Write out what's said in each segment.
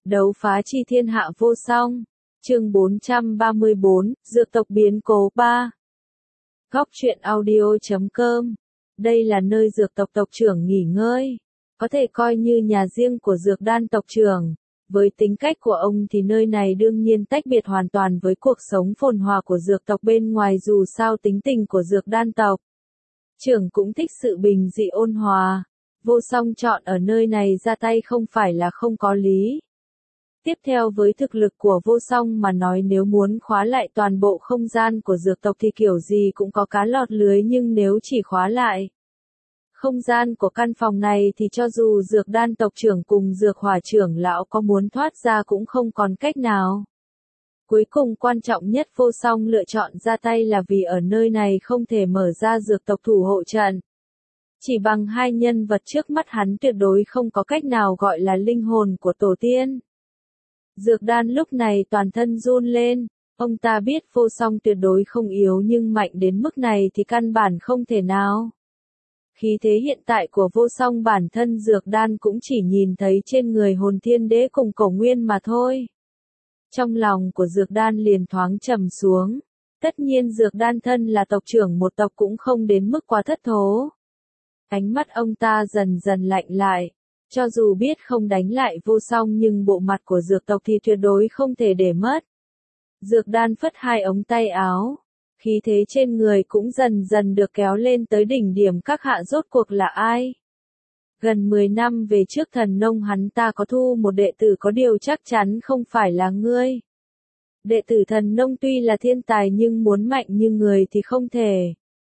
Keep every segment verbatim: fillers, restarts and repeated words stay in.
Đấu phá chi thiên hạ vô song. Chương bốn trăm ba mươi bốn, Dược tộc biến cố ba. Góc truyện audio.com. Đây là nơi dược tộc tộc trưởng nghỉ ngơi. Có thể coi như nhà riêng của dược đan tộc trưởng. Với tính cách của ông thì nơi này đương nhiên tách biệt hoàn toàn với cuộc sống phồn hoa của dược tộc bên ngoài, dù sao tính tình của dược đan tộc trưởng cũng thích sự bình dị ôn hòa. Vô song chọn ở nơi này ra tay không phải là không có lý. Tiếp theo, với thực lực của vô song mà nói, nếu muốn khóa lại toàn bộ không gian của dược tộc thì kiểu gì cũng có cá lọt lưới, nhưng nếu chỉ khóa lại không gian của căn phòng này thì cho dù dược đan tộc trưởng cùng dược hỏa trưởng lão có muốn thoát ra cũng không còn cách nào. Cuối cùng, quan trọng nhất vô song lựa chọn ra tay là vì ở nơi này không thể mở ra dược tộc thủ hộ trận. Chỉ bằng hai nhân vật trước mắt hắn tuyệt đối không có cách nào gọi là linh hồn của tổ tiên. Dược đan lúc này toàn thân run lên, ông ta biết vô song tuyệt đối không yếu, nhưng mạnh đến mức này thì căn bản không thể nào. Khí thế hiện tại của vô song bản thân dược đan cũng chỉ nhìn thấy trên người hồn thiên đế cùng cổ nguyên mà thôi. Trong lòng của dược đan liền thoáng trầm xuống. Tất nhiên dược đan thân là tộc trưởng một tộc cũng không đến mức quá thất thố. Ánh mắt ông ta dần dần lạnh lại. Cho dù biết không đánh lại vô song nhưng bộ mặt của dược tộc thì tuyệt đối không thể để mất. Dược đan phất hai ống tay áo. Khí thế trên người cũng dần dần được kéo lên tới đỉnh điểm. Các hạ rốt cuộc là ai? Gần mười năm về trước thần nông hắn ta có thu một đệ tử, có điều chắc chắn không phải là ngươi. Đệ tử thần nông tuy là thiên tài nhưng muốn mạnh như người thì không thể.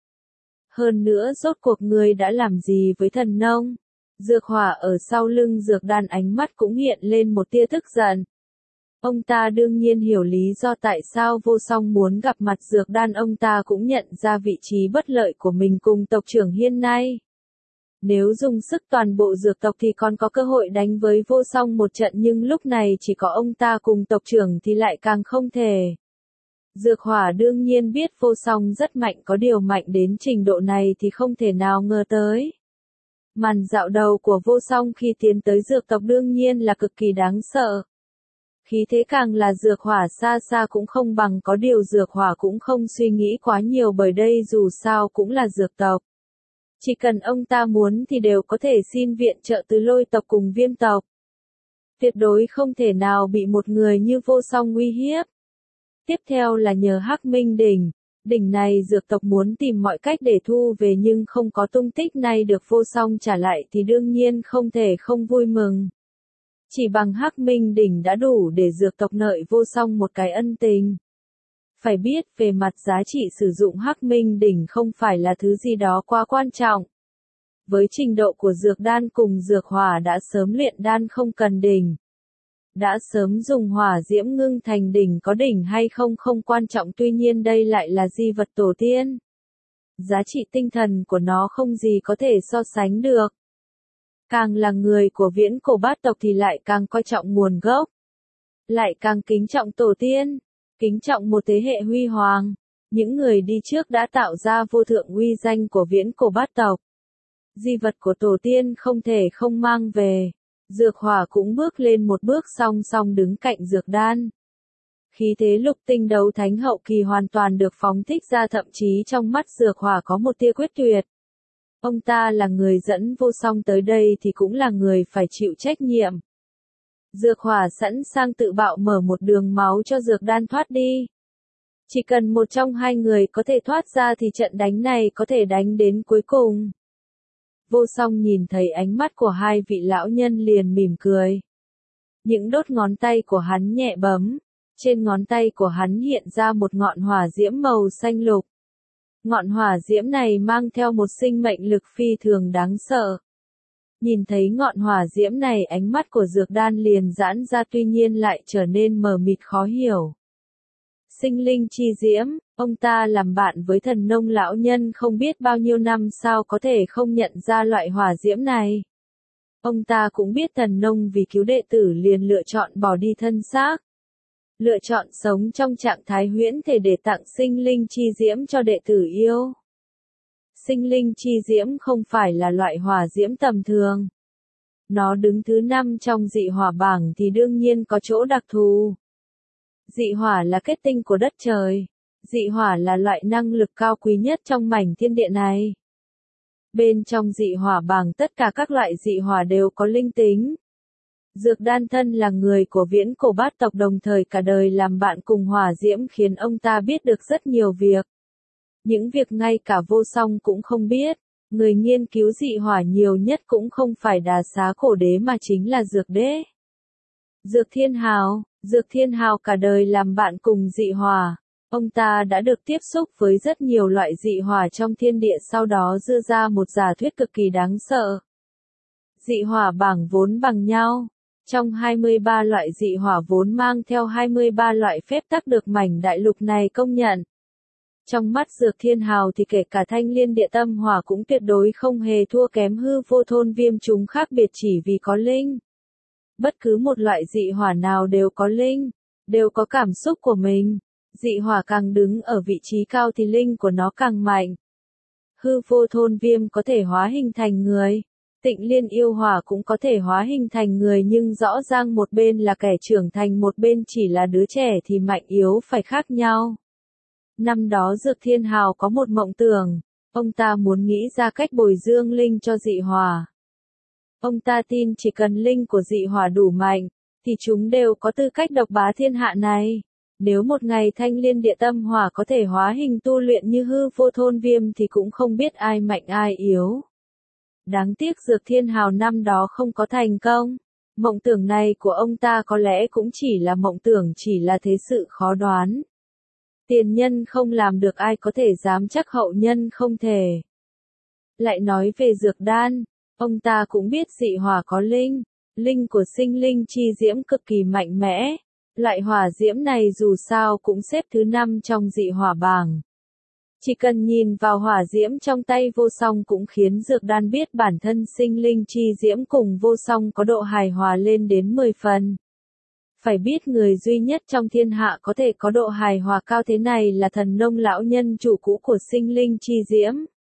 Hơn nữa rốt cuộc ngươi đã làm gì với thần nông? Dược hỏa ở sau lưng dược đan ánh mắt cũng hiện lên một tia tức giận. Ông ta đương nhiên hiểu lý do tại sao vô song muốn gặp mặt dược đan, ông ta cũng nhận ra vị trí bất lợi của mình cùng tộc trưởng hiện nay. Nếu dùng sức toàn bộ dược tộc thì còn có cơ hội đánh với vô song một trận, nhưng lúc này chỉ có ông ta cùng tộc trưởng thì lại càng không thể. Dược hỏa đương nhiên biết vô song rất mạnh, có điều mạnh đến trình độ này thì không thể nào ngờ tới. Màn dạo đầu của vô song khi tiến tới dược tộc đương nhiên là cực kỳ đáng sợ. Khí thế càng là dược hỏa xa xa cũng không bằng, có điều dược hỏa cũng không suy nghĩ quá nhiều, bởi đây dù sao cũng là dược tộc. Chỉ cần ông ta muốn thì đều có thể xin viện trợ từ lôi tộc cùng viêm tộc. Tuyệt đối không thể nào bị một người như vô song uy hiếp. Tiếp theo là nhờ Hắc Minh đỉnh. Đỉnh này dược tộc muốn tìm mọi cách để thu về nhưng không có tung tích, nay được vô song trả lại thì đương nhiên không thể không vui mừng. Chỉ bằng Hắc Minh đỉnh đã đủ để dược tộc nợ vô song một cái ân tình. Phải biết về mặt giá trị sử dụng Hắc Minh đỉnh không phải là thứ gì đó quá quan trọng. Với trình độ của dược đan cùng dược hỏa đã sớm luyện đan không cần đỉnh. Đã sớm dùng hỏa diễm ngưng thành đỉnh, có đỉnh hay không không quan trọng, tuy nhiên đây lại là di vật tổ tiên. Giá trị tinh thần của nó không gì có thể so sánh được. Càng là người của viễn cổ bát tộc thì lại càng coi trọng nguồn gốc. Lại càng kính trọng tổ tiên. Kính trọng một thế hệ huy hoàng. Những người đi trước đã tạo ra vô thượng uy danh của viễn cổ bát tộc. Di vật của tổ tiên không thể không mang về. Dược hỏa cũng bước lên một bước, song song đứng cạnh dược đan. Khí thế lục tinh đấu thánh hậu kỳ hoàn toàn được phóng thích ra, thậm chí trong mắt dược hỏa có một tia quyết tuyệt. Ông ta là người dẫn vô song tới đây thì cũng là người phải chịu trách nhiệm. Dược hỏa sẵn sàng tự bạo mở một đường máu cho dược đan thoát đi. Chỉ cần một trong hai người có thể thoát ra thì trận đánh này có thể đánh đến cuối cùng. Vô song nhìn thấy ánh mắt của hai vị lão nhân liền mỉm cười. Những đốt ngón tay của hắn nhẹ bấm. Trên ngón tay của hắn hiện ra một ngọn hỏa diễm màu xanh lục. Ngọn hỏa diễm này mang theo một sinh mệnh lực phi thường đáng sợ. Nhìn thấy ngọn hỏa diễm này, ánh mắt của dược đan liền giãn ra, tuy nhiên lại trở nên mờ mịt khó hiểu. Sinh linh chi diễm, ông ta làm bạn với thần nông lão nhân không biết bao nhiêu năm, sao có thể không nhận ra loại hỏa diễm này. Ông ta cũng biết thần nông vì cứu đệ tử liền lựa chọn bỏ đi thân xác. Lựa chọn sống trong trạng thái huyễn thể để tặng sinh linh chi diễm cho đệ tử yêu. Sinh linh chi diễm không phải là loại hỏa diễm tầm thường. Nó đứng thứ năm trong dị hỏa bảng thì đương nhiên có chỗ đặc thù. Dị hỏa là kết tinh của đất trời. Dị hỏa là loại năng lực cao quý nhất trong mảnh thiên địa này. Bên trong dị hỏa bảng tất cả các loại dị hỏa đều có linh tính. Dược Đan thân là người của viễn cổ bát tộc đồng thời cả đời làm bạn cùng hỏa diễm khiến ông ta biết được rất nhiều việc. Những việc ngay cả Vô Song cũng không biết. Người nghiên cứu dị hỏa nhiều nhất cũng không phải Đà Xá Cổ Đế mà chính là Dược Đế. Dược Thiên Hào, Dược Thiên Hào cả đời làm bạn cùng dị hỏa. Ông ta đã được tiếp xúc với rất nhiều loại dị hỏa trong thiên địa sau đó đưa ra một giả thuyết cực kỳ đáng sợ. Dị hỏa bảng vốn bằng nhau. Trong hai mươi ba loại dị hỏa vốn mang theo hai mươi ba loại phép tắc được mảnh đại lục này công nhận. Trong mắt Dược Thiên Hào thì kể cả Thanh Liên Địa Tâm Hỏa cũng tuyệt đối không hề thua kém Hư Vô Thôn Viêm, chúng khác biệt chỉ vì có linh. Bất cứ một loại dị hỏa nào đều có linh, đều có cảm xúc của mình. Dị hỏa càng đứng ở vị trí cao thì linh của nó càng mạnh. Hư Vô Thôn Viêm có thể hóa hình thành người. Tịnh Liên Yêu Hỏa cũng có thể hóa hình thành người, nhưng rõ ràng một bên là kẻ trưởng thành, một bên chỉ là đứa trẻ thì mạnh yếu phải khác nhau. Năm đó Dược Thiên Hào có một mộng tưởng, ông ta muốn nghĩ ra cách bồi dưỡng linh cho dị hỏa. Ông ta tin chỉ cần linh của dị hỏa đủ mạnh, thì chúng đều có tư cách độc bá thiên hạ này. Nếu một ngày Thanh Liên Địa Tâm Hỏa có thể hóa hình tu luyện như Hư Vô Thôn Viêm thì cũng không biết ai mạnh ai yếu. Đáng tiếc Dược Thiên Hào năm đó không có thành công. Mộng tưởng này của ông ta có lẽ cũng chỉ là mộng tưởng, chỉ là thế sự khó đoán. Tiền nhân không làm được ai có thể dám chắc hậu nhân không thể. Lại nói về Dược Đan, ông ta cũng biết dị hỏa có linh, linh của sinh linh chi diễm cực kỳ mạnh mẽ. Loại hỏa diễm này dù sao cũng xếp thứ năm trong dị hỏa bảng. Chỉ cần nhìn vào hỏa diễm trong tay Vô Song cũng khiến Dược Đan biết bản thân sinh linh chi diễm cùng Vô Song có độ hài hòa lên đến mười phần. Phải biết người duy nhất trong thiên hạ có thể có độ hài hòa cao thế này là Thần Nông lão nhân, chủ cũ của sinh linh chi diễm.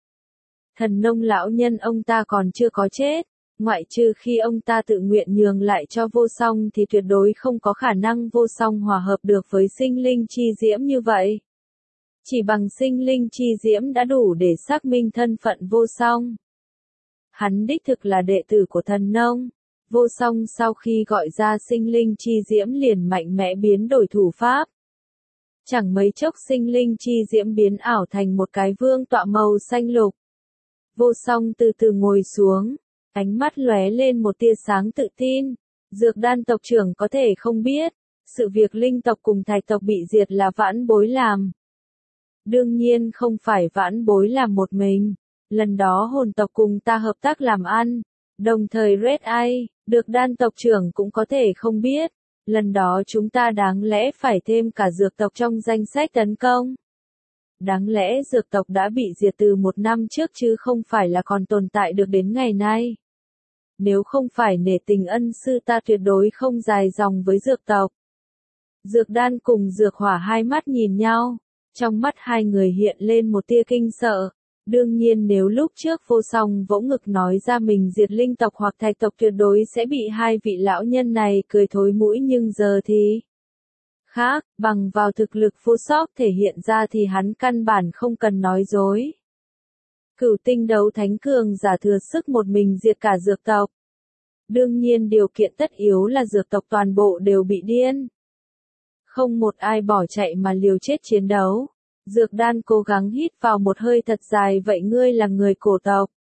Thần Nông lão nhân ông ta còn chưa có chết, ngoại trừ khi ông ta tự nguyện nhường lại cho Vô Song thì tuyệt đối không có khả năng Vô Song hòa hợp được với sinh linh chi diễm như vậy. Chỉ bằng sinh linh chi diễm đã đủ để xác minh thân phận Vô Song. Hắn đích thực là đệ tử của Thần Nông. Vô Song sau khi gọi ra sinh linh chi diễm liền mạnh mẽ biến đổi thủ pháp. Chẳng mấy chốc sinh linh chi diễm biến ảo thành một cái vương tọa màu xanh lục. Vô Song từ từ ngồi xuống, ánh mắt lóe lên một tia sáng tự tin. Dược Đan tộc trưởng có thể không biết, sự việc linh tộc cùng thạch tộc bị diệt là vãn bối làm. Đương nhiên không phải vãn bối làm một mình. Lần đó hồn tộc cùng ta hợp tác làm ăn. Đồng thời Red Eye, Dược Đan tộc trưởng cũng có thể không biết. Lần đó chúng ta đáng lẽ phải thêm cả dược tộc trong danh sách tấn công. Đáng lẽ dược tộc đã bị diệt từ một năm trước chứ không phải là còn tồn tại được đến ngày nay. Nếu không phải nể tình ân sư ta tuyệt đối không dài dòng với dược tộc. Dược Đan cùng Dược Hỏa hai mắt nhìn nhau. Trong mắt hai người hiện lên một tia kinh sợ. Đương nhiên nếu lúc trước Vô Song vỗ ngực nói ra mình diệt linh tộc hoặc thạch tộc tuyệt đối sẽ bị hai vị lão nhân này cười thối mũi, nhưng giờ thì khác, bằng vào thực lực Vô Sóc thể hiện ra thì hắn căn bản không cần nói dối. Cửu tinh đấu thánh cường giả thừa sức một mình diệt cả dược tộc. Đương nhiên điều kiện tất yếu là dược tộc toàn bộ đều bị điên. Không một ai bỏ chạy mà liều chết chiến đấu. Dược Đan cố gắng hít vào một hơi thật dài, vậy ngươi là người cổ tộc.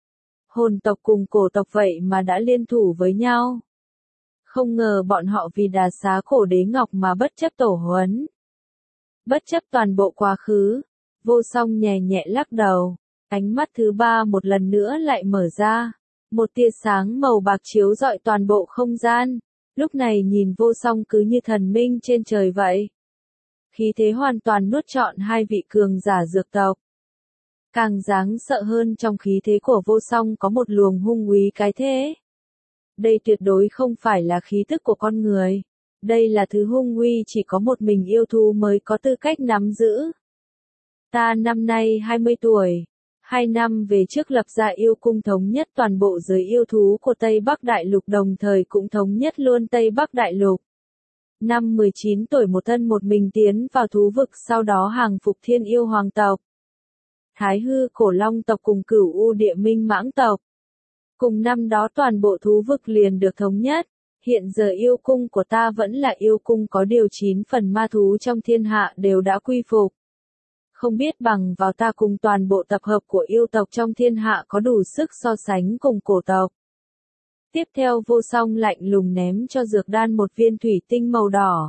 Hồn tộc cùng cổ tộc vậy mà đã liên thủ với nhau. Không ngờ bọn họ vì Đà Xá Cổ Đế Ngọc mà bất chấp tổ huấn. Bất chấp toàn bộ quá khứ. Vô Song nhẹ nhẹ lắc đầu. Ánh mắt thứ ba một lần nữa lại mở ra. Một tia sáng màu bạc chiếu rọi toàn bộ không gian. Lúc này nhìn Vô Song cứ như thần minh trên trời vậy. Khí thế hoàn toàn nuốt trọn hai vị cường giả dược tộc. Càng đáng sợ hơn, trong khí thế của Vô Song có một luồng hung uy cái thế. Đây tuyệt đối không phải là khí tức của con người. Đây là thứ hung uy chỉ có một mình yêu thú mới có tư cách nắm giữ. Ta năm nay hai mươi tuổi. Hai năm về trước lập ra yêu cung thống nhất toàn bộ giới yêu thú của Tây Bắc Đại Lục, đồng thời cũng thống nhất luôn Tây Bắc Đại Lục. Năm mười chín tuổi một thân một mình tiến vào thú vực, sau đó hàng phục thiên yêu hoàng tộc, Thái hư cổ long tộc cùng cửu u địa minh mãng tộc. Cùng năm đó toàn bộ thú vực liền được thống nhất. Hiện giờ yêu cung của ta vẫn là yêu cung, có điều chín phần ma thú trong thiên hạ đều đã quy phục. Không biết bằng vào ta cùng toàn bộ tập hợp của yêu tộc trong thiên hạ có đủ sức so sánh cùng cổ tộc. Tiếp theo Vô Song lạnh lùng ném cho Dược Đan một viên thủy tinh màu đỏ.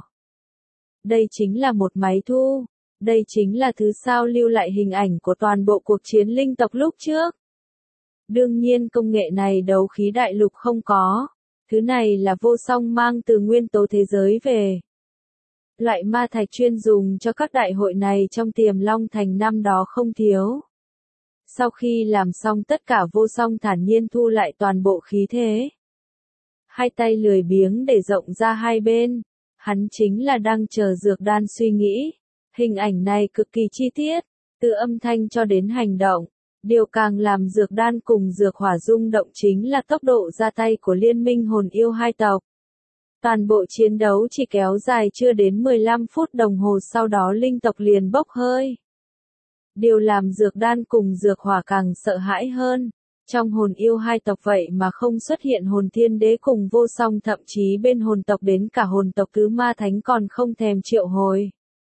Đây chính là một máy thu. Đây chính là thứ sao lưu lại hình ảnh của toàn bộ cuộc chiến linh tộc lúc trước. Đương nhiên công nghệ này đấu khí đại lục không có. Thứ này là Vô Song mang từ nguyên tố thế giới về. Loại ma thạch chuyên dùng cho các đại hội này trong Tiềm Long Thành năm đó không thiếu. Sau khi làm xong tất cả, Vô Song thản nhiên thu lại toàn bộ khí thế. Hai tay lười biếng để rộng ra hai bên. Hắn chính là đang chờ Dược Đan suy nghĩ. Hình ảnh này cực kỳ chi tiết, từ âm thanh cho đến hành động. Điều càng làm Dược Đan cùng Dược Hỏa rung động chính là tốc độ ra tay của liên minh hồn yêu hai tộc. Toàn bộ chiến đấu chỉ kéo dài chưa đến mười lăm phút đồng hồ, sau đó linh tộc liền bốc hơi. Điều làm Dược Đan cùng Dược Hỏa càng sợ hãi hơn. Trong hồn yêu hai tộc vậy mà không xuất hiện hồn thiên đế cùng Vô Song, thậm chí bên hồn tộc đến cả hồn tộc tứ ma thánh còn không thèm triệu hồi.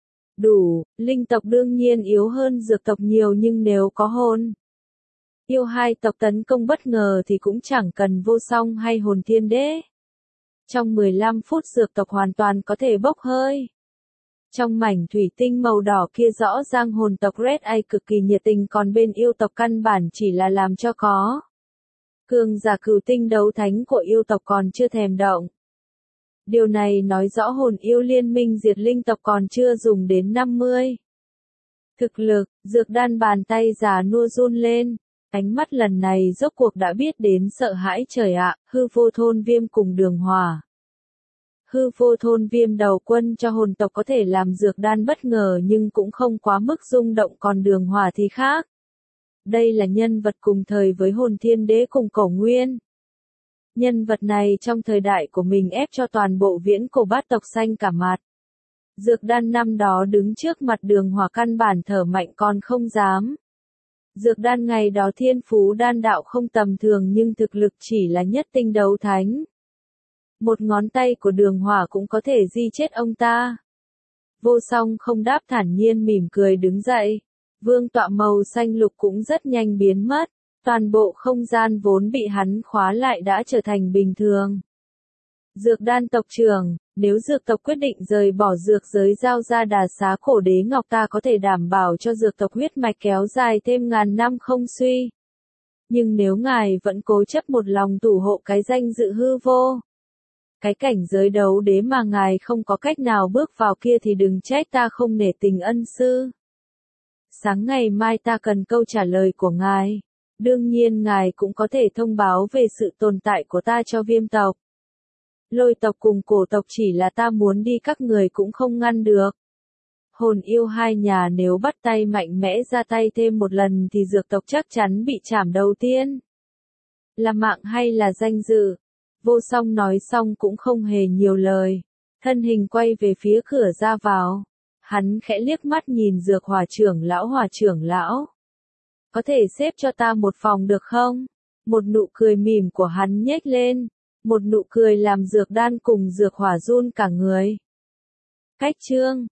Đủ, linh tộc đương nhiên yếu hơn dược tộc nhiều, nhưng nếu có hồn yêu hai tộc tấn công bất ngờ thì cũng chẳng cần Vô Song hay hồn thiên đế. Trong mười lăm phút dược tộc hoàn toàn có thể bốc hơi. Trong mảnh thủy tinh màu đỏ kia rõ ràng hồn tộc Red Eye cực kỳ nhiệt tình, còn bên yêu tộc căn bản chỉ là làm cho có. Cường giả cửu tinh đấu thánh của yêu tộc còn chưa thèm động. Điều này nói rõ hồn yêu liên minh diệt linh tộc còn chưa dùng đến năm mươi. Thực lực, Dược Đan bàn tay già nua run lên. Ánh mắt lần này rốt cuộc đã biết đến sợ hãi. Trời ạ, hư vô thôn viêm cùng Đường Hỏa. Hư vô thôn viêm đầu quân cho hồn tộc có thể làm Dược Đan bất ngờ, nhưng cũng không quá mức rung động, còn Đường Hỏa thì khác. Đây là nhân vật cùng thời với hồn thiên đế cùng Cổ Nguyên. Nhân vật này trong thời đại của mình ép cho toàn bộ viễn cổ bát tộc xanh cả mặt. Dược Đan năm đó đứng trước mặt Đường Hỏa căn bản thở mạnh còn không dám. Dược Đan ngày đó thiên phú đan đạo không tầm thường, nhưng thực lực chỉ là nhất tinh đấu thánh. Một ngón tay của Đường Hỏa cũng có thể di chết ông ta. Vô Song không đáp, thản nhiên mỉm cười đứng dậy. Vương tọa màu xanh lục cũng rất nhanh biến mất. Toàn bộ không gian vốn bị hắn khóa lại đã trở thành bình thường. Dược Đan tộc trưởng, nếu dược tộc quyết định rời bỏ dược giới giao ra Đà Xá Cổ Đế Ngọc, ta có thể đảm bảo cho dược tộc huyết mạch kéo dài thêm ngàn năm không suy. Nhưng nếu ngài vẫn cố chấp một lòng thủ hộ cái danh dự hư vô, cái cảnh giới đấu đế mà ngài không có cách nào bước vào kia, thì đừng trách ta không nể tình ân sư. Sáng ngày mai ta cần câu trả lời của ngài. Đương nhiên ngài cũng có thể thông báo về sự tồn tại của ta cho Viêm tộc. Lôi tộc cùng Cổ tộc chỉ là ta muốn đi các người cũng không ngăn được. Hồn yêu hai nhà nếu bắt tay mạnh mẽ ra tay thêm một lần thì dược tộc chắc chắn bị chảm đầu tiên. Là mạng hay là danh dự? Vô Song nói xong cũng không hề nhiều lời. Thân hình quay về phía cửa ra vào. Hắn khẽ liếc mắt nhìn Dược Hỏa trưởng lão. Hỏa trưởng lão, có thể xếp cho ta một phòng được không? Một nụ cười mỉm của hắn nhếch lên. Một nụ cười làm Dược Đan cùng Dược Hỏa run cả người. Cách chương